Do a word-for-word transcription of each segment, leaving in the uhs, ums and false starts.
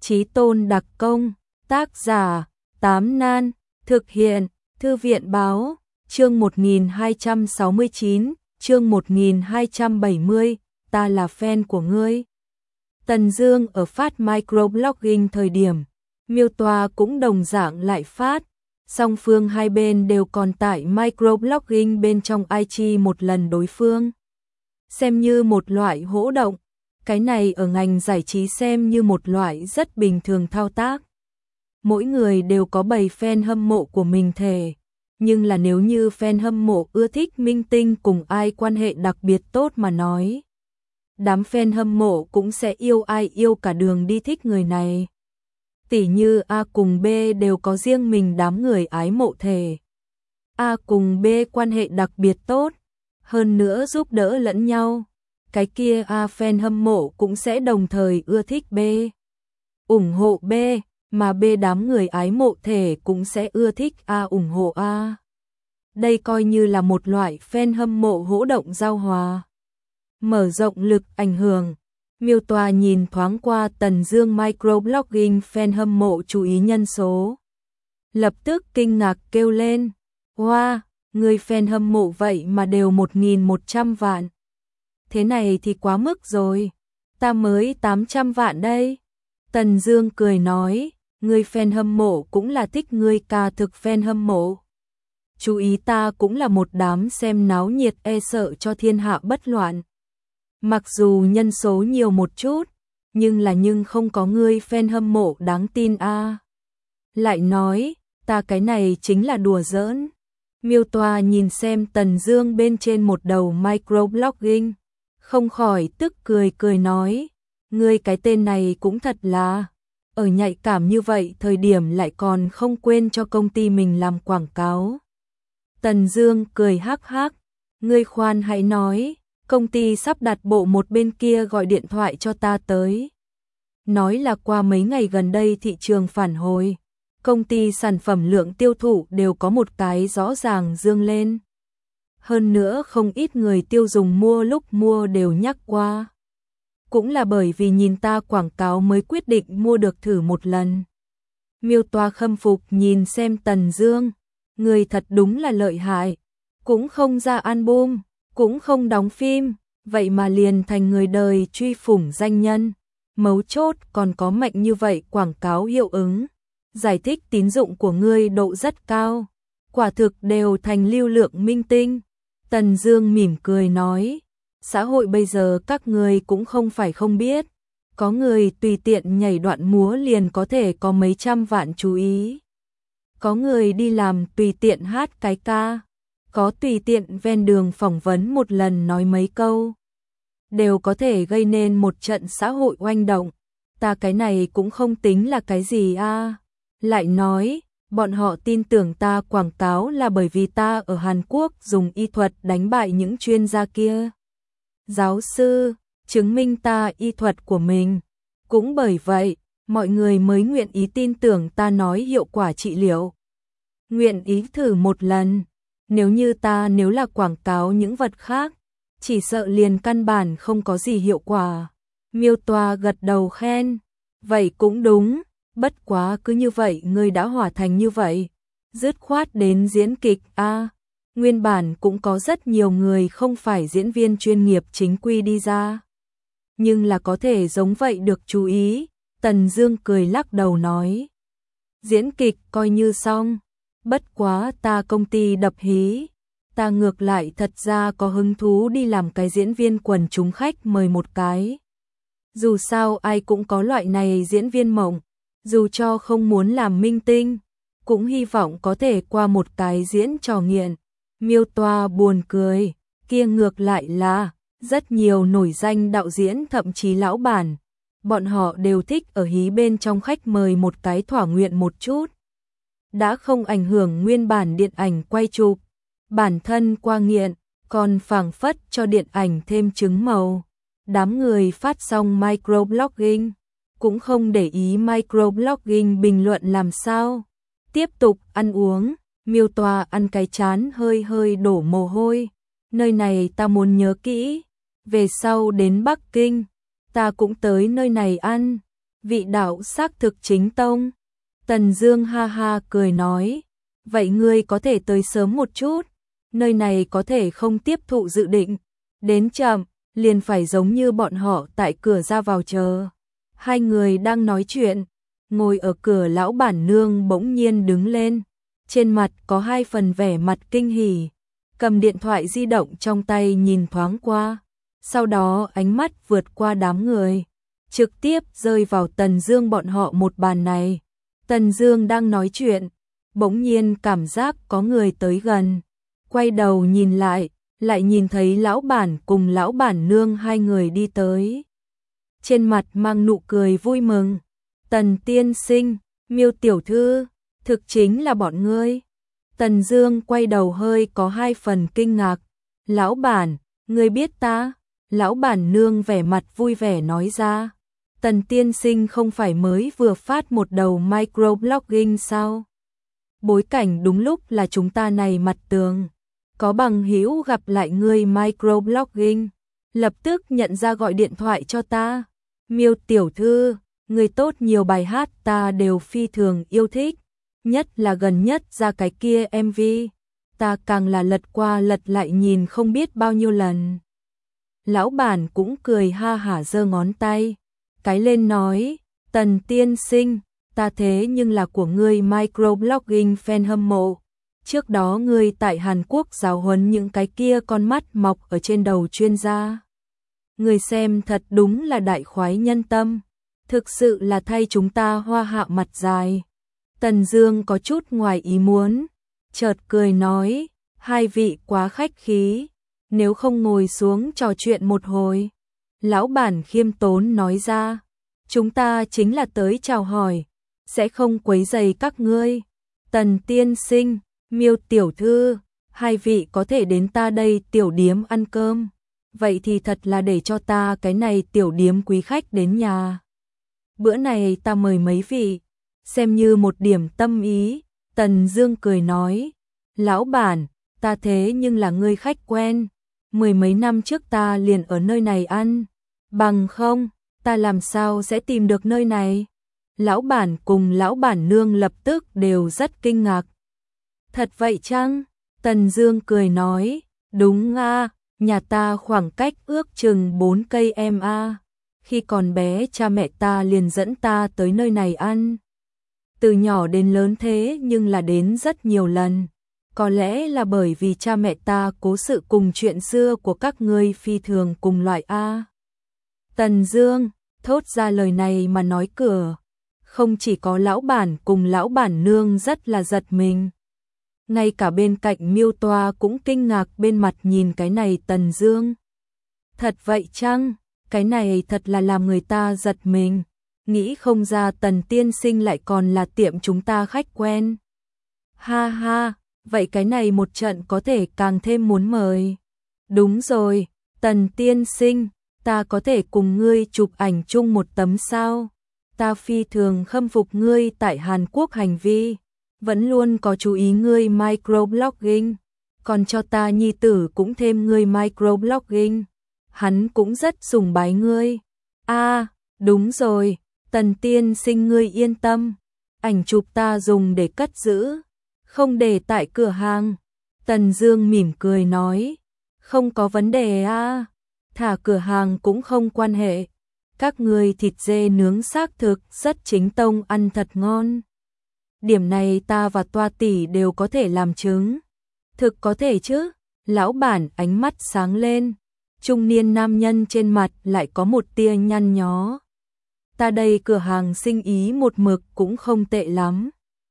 Chí Tôn đặc công, tác giả, Tám Nan, thực hiện, Thư viện báo, chương một nghìn hai trăm sáu mươi chín, chương một nghìn hai trăm bảy mươi, ta là fan của ngươi. Tần Dương ở phát microblogging thời điểm, miêu tòa cũng đồng dạng lại phát, song phương hai bên đều còn tải microblogging bên trong i giê một lần đối phương. Xem như một loại hỗ động, cái này ở ngành giải trí xem như một loại rất bình thường thao tác. Mỗi người đều có bầy fan hâm mộ của mình thể, nhưng là nếu như fan hâm mộ ưa thích minh tinh cùng ai quan hệ đặc biệt tốt mà nói, đám fan hâm mộ cũng sẽ yêu ai yêu cả đường đi thích người này. Tỉ như A cùng B đều có riêng mình đám người ái mộ thể. A cùng B quan hệ đặc biệt tốt, hơn nữa giúp đỡ lẫn nhau. Cái kia A fan hâm mộ cũng sẽ đồng thời ưa thích B, ủng hộ B, mà B đám người ái mộ thể cũng sẽ ưa thích A ủng hộ A. Đây coi như là một loại fan hâm mộ hỗ động giao hòa. Mở rộng lực ảnh hưởng, miêu tòa nhìn thoáng qua Tần Dương microblogging fan hâm mộ chú ý nhân số. Lập tức kinh ngạc kêu lên, wow, người fan hâm mộ vậy mà đều một nghìn một trăm vạn. Thế này thì quá mức rồi, ta mới tám trăm vạn đây. Tần Dương cười nói, người fan hâm mộ cũng là thích người ca thực fan hâm mộ. Chú ý ta cũng là một đám xem náo nhiệt e sợ cho thiên hạ bất loạn. Mặc dù nhân số nhiều một chút, nhưng là nhưng không có người fan hâm mộ đáng tin a. À. Lại nói, ta cái này chính là đùa giỡn. Miêu tòa nhìn xem Tần Dương bên trên một đầu microblogging, không khỏi tức cười cười nói, ngươi cái tên này cũng thật là, ở nhạy cảm như vậy thời điểm lại còn không quên cho công ty mình làm quảng cáo. Tần Dương cười hắc hắc, ngươi khoan hãy nói, công ty sắp đặt bộ một bên kia gọi điện thoại cho ta tới. Nói là qua mấy ngày gần đây thị trường phản hồi, công ty sản phẩm lượng tiêu thụ đều có một cái rõ ràng dương lên. Hơn nữa không ít người tiêu dùng mua lúc mua đều nhắc qua. Cũng là bởi vì nhìn ta quảng cáo mới quyết định mua được thử một lần. Miêu tòa khâm phục nhìn xem Tần Dương, người thật đúng là lợi hại, cũng không ra album, cũng không đóng phim, vậy mà liền thành người đời truy phủng danh nhân. Mấu chốt còn có mạnh như vậy quảng cáo hiệu ứng. Giải thích tín dụng của ngươi độ rất cao, quả thực đều thành lưu lượng minh tinh. Tần Dương mỉm cười nói, xã hội bây giờ các người cũng không phải không biết, có người tùy tiện nhảy đoạn múa liền có thể có mấy trăm vạn chú ý. Có người đi làm tùy tiện hát cái ca, có tùy tiện ven đường phỏng vấn một lần nói mấy câu, đều có thể gây nên một trận xã hội oanh động. Ta cái này cũng không tính là cái gì a. À. Lại nói, bọn họ tin tưởng ta quảng cáo là bởi vì ta ở Hàn Quốc dùng y thuật đánh bại những chuyên gia kia. Giáo sư, chứng minh ta y thuật của mình. Cũng bởi vậy, mọi người mới nguyện ý tin tưởng ta nói hiệu quả trị liệu. Nguyện ý thử một lần. Nếu như ta nếu là quảng cáo những vật khác, chỉ sợ liền căn bản không có gì hiệu quả. Miêu tòa gật đầu khen, vậy cũng đúng. Bất quá cứ như vậy ngươi đã hòa thành như vậy, dứt khoát đến diễn kịch a. À, nguyên bản cũng có rất nhiều người không phải diễn viên chuyên nghiệp chính quy đi ra, nhưng là có thể giống vậy được chú ý. Tần Dương cười lắc đầu nói, diễn kịch coi như xong, bất quá ta công ty đập hí, ta ngược lại thật ra có hứng thú đi làm cái diễn viên quần chúng khách mời một cái. Dù sao ai cũng có loại này diễn viên mộng. Dù cho không muốn làm minh tinh, cũng hy vọng có thể qua một cái diễn trò nghiện. Miêu tòa buồn cười, kia ngược lại là, rất nhiều nổi danh đạo diễn thậm chí lão bản, bọn họ đều thích ở hí bên trong khách mời một cái thỏa nguyện một chút. Đã không ảnh hưởng nguyên bản điện ảnh quay chụp, bản thân qua nghiện, còn phảng phất cho điện ảnh thêm trứng màu. Đám người phát xong microblogging cũng không để ý microblogging bình luận làm sao. Tiếp tục ăn uống, miêu tòa ăn cái chán hơi hơi đổ mồ hôi. Nơi này ta muốn nhớ kỹ, về sau đến Bắc Kinh, ta cũng tới nơi này ăn. Vị đạo xác thực chính tông. Tần Dương ha ha cười nói, vậy ngươi có thể tới sớm một chút, nơi này có thể không tiếp thụ dự định, đến chậm, liền phải giống như bọn họ tại cửa ra vào chờ. Hai người đang nói chuyện, ngồi ở cửa lão bản nương bỗng nhiên đứng lên, trên mặt có hai phần vẻ mặt kinh hỉ, cầm điện thoại di động trong tay nhìn thoáng qua, sau đó ánh mắt vượt qua đám người, trực tiếp rơi vào Tần Dương bọn họ một bàn này. Tần Dương đang nói chuyện, bỗng nhiên cảm giác có người tới gần, quay đầu nhìn lại, lại nhìn thấy lão bản cùng lão bản nương hai người đi tới. Trên mặt mang nụ cười vui mừng. Tần tiên sinh, Miêu tiểu thư, thực chính là bọn ngươi. Tần Dương quay đầu hơi có hai phần kinh ngạc. Lão bản, ngươi biết ta? Lão bản nương vẻ mặt vui vẻ nói ra. Tần tiên sinh không phải mới vừa phát một đầu microblogging sao? Bối cảnh đúng lúc là chúng ta này mặt tường. Có bằng hữu gặp lại ngươi microblogging, lập tức nhận ra gọi điện thoại cho ta. Miêu tiểu thư, người tốt, nhiều bài hát ta đều phi thường yêu thích, nhất là gần nhất ra cái kia em vê, ta càng là lật qua lật lại nhìn không biết bao nhiêu lần. Lão bản cũng cười ha hả giơ ngón tay, cái lên nói, Tần tiên sinh, ta thế nhưng là của ngươi microblogging fan hâm mộ. Trước đó ngươi tại Hàn Quốc giáo huấn những cái kia con mắt mọc ở trên đầu chuyên gia. Người xem thật đúng là đại khoái nhân tâm, thực sự là thay chúng ta hoa hạ mặt dài. Tần Dương có chút ngoài ý muốn, chợt cười nói, hai vị quá khách khí, nếu không ngồi xuống trò chuyện một hồi. Lão bản khiêm tốn nói ra, chúng ta chính là tới chào hỏi, sẽ không quấy rầy các ngươi. Tần tiên sinh, Miêu tiểu thư, hai vị có thể đến ta đây tiểu điếm ăn cơm, vậy thì thật là để cho ta cái này tiểu điếm quý khách đến nhà. Bữa này ta mời mấy vị, xem như một điểm tâm ý. Tần Dương cười nói, lão bản, ta thế nhưng là người khách quen, mười mấy năm trước ta liền ở nơi này ăn, bằng không, ta làm sao sẽ tìm được nơi này. Lão bản cùng lão bản nương lập tức đều rất kinh ngạc. Thật vậy chăng? Tần Dương cười nói, đúng a, nhà ta khoảng cách ước chừng bốn cây em a. Khi còn bé cha mẹ ta liền dẫn ta tới nơi này ăn. Từ nhỏ đến lớn thế nhưng là đến rất nhiều lần. Có lẽ là bởi vì cha mẹ ta cố sự cùng chuyện xưa của các ngươi phi thường cùng loại a. Tần Dương thốt ra lời này mà nói cửa, không chỉ có lão bản cùng lão bản nương rất là giật mình. Ngay cả bên cạnh Miêu Toa cũng kinh ngạc bên mặt nhìn cái này Tần Dương. Thật vậy chăng? Cái này thật là làm người ta giật mình. Nghĩ không ra Tần tiên sinh lại còn là tiệm chúng ta khách quen. Ha ha, vậy cái này một trận có thể càng thêm muốn mời. Đúng rồi, Tần tiên sinh, ta có thể cùng ngươi chụp ảnh chung một tấm sao? Ta phi thường khâm phục ngươi tại Hàn Quốc hành vi, vẫn luôn có chú ý ngươi microblogging, còn cho ta nhi tử cũng thêm ngươi microblogging, hắn cũng rất sùng bái ngươi. A, à, đúng rồi, Tần tiên sinh ngươi yên tâm, ảnh chụp ta dùng để cất giữ, không để tại cửa hàng. Tần Dương mỉm cười nói, không có vấn đề a, à. Thả cửa hàng cũng không quan hệ. Các ngươi thịt dê nướng xác thực rất chính tông, ăn thật ngon. Điểm này ta và Toa tỷ đều có thể làm chứng. Thực có thể chứ? Lão bản ánh mắt sáng lên, trung niên nam nhân trên mặt lại có một tia nhăn nhó. Ta đây cửa hàng sinh ý một mực cũng không tệ lắm.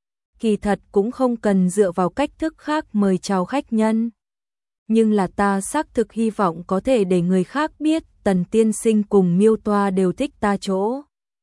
Kỳ thật cũng không cần dựa vào cách thức khác mời chào khách nhân. Nhưng là ta xác thực hy vọng có thể để người khác biết Tần tiên sinh cùng Miêu Toa đều thích ta chỗ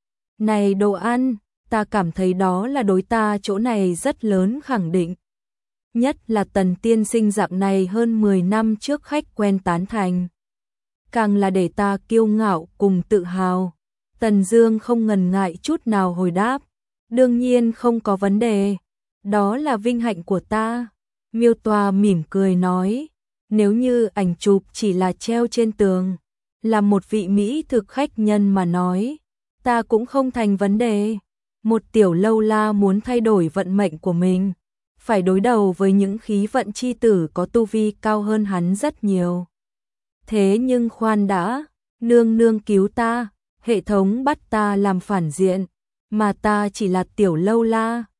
này đồ ăn, ta cảm thấy đó là đối ta chỗ này rất lớn khẳng định. Nhất là Tần tiên sinh dạng này hơn mười năm trước khách quen tán thành. Càng là để ta kiêu ngạo cùng tự hào. Tần Dương không ngần ngại chút nào hồi đáp, đương nhiên không có vấn đề, đó là vinh hạnh của ta. Miêu Toa mỉm cười nói, nếu như ảnh chụp chỉ là treo trên tường, là một vị mỹ thực khách nhân mà nói, ta cũng không thành vấn đề. Một tiểu lâu la muốn thay đổi vận mệnh của mình, phải đối đầu với những khí vận chi tử có tu vi cao hơn hắn rất nhiều. Thế nhưng khoan đã, nương nương cứu ta, hệ thống bắt ta làm phản diện, mà ta chỉ là tiểu lâu la,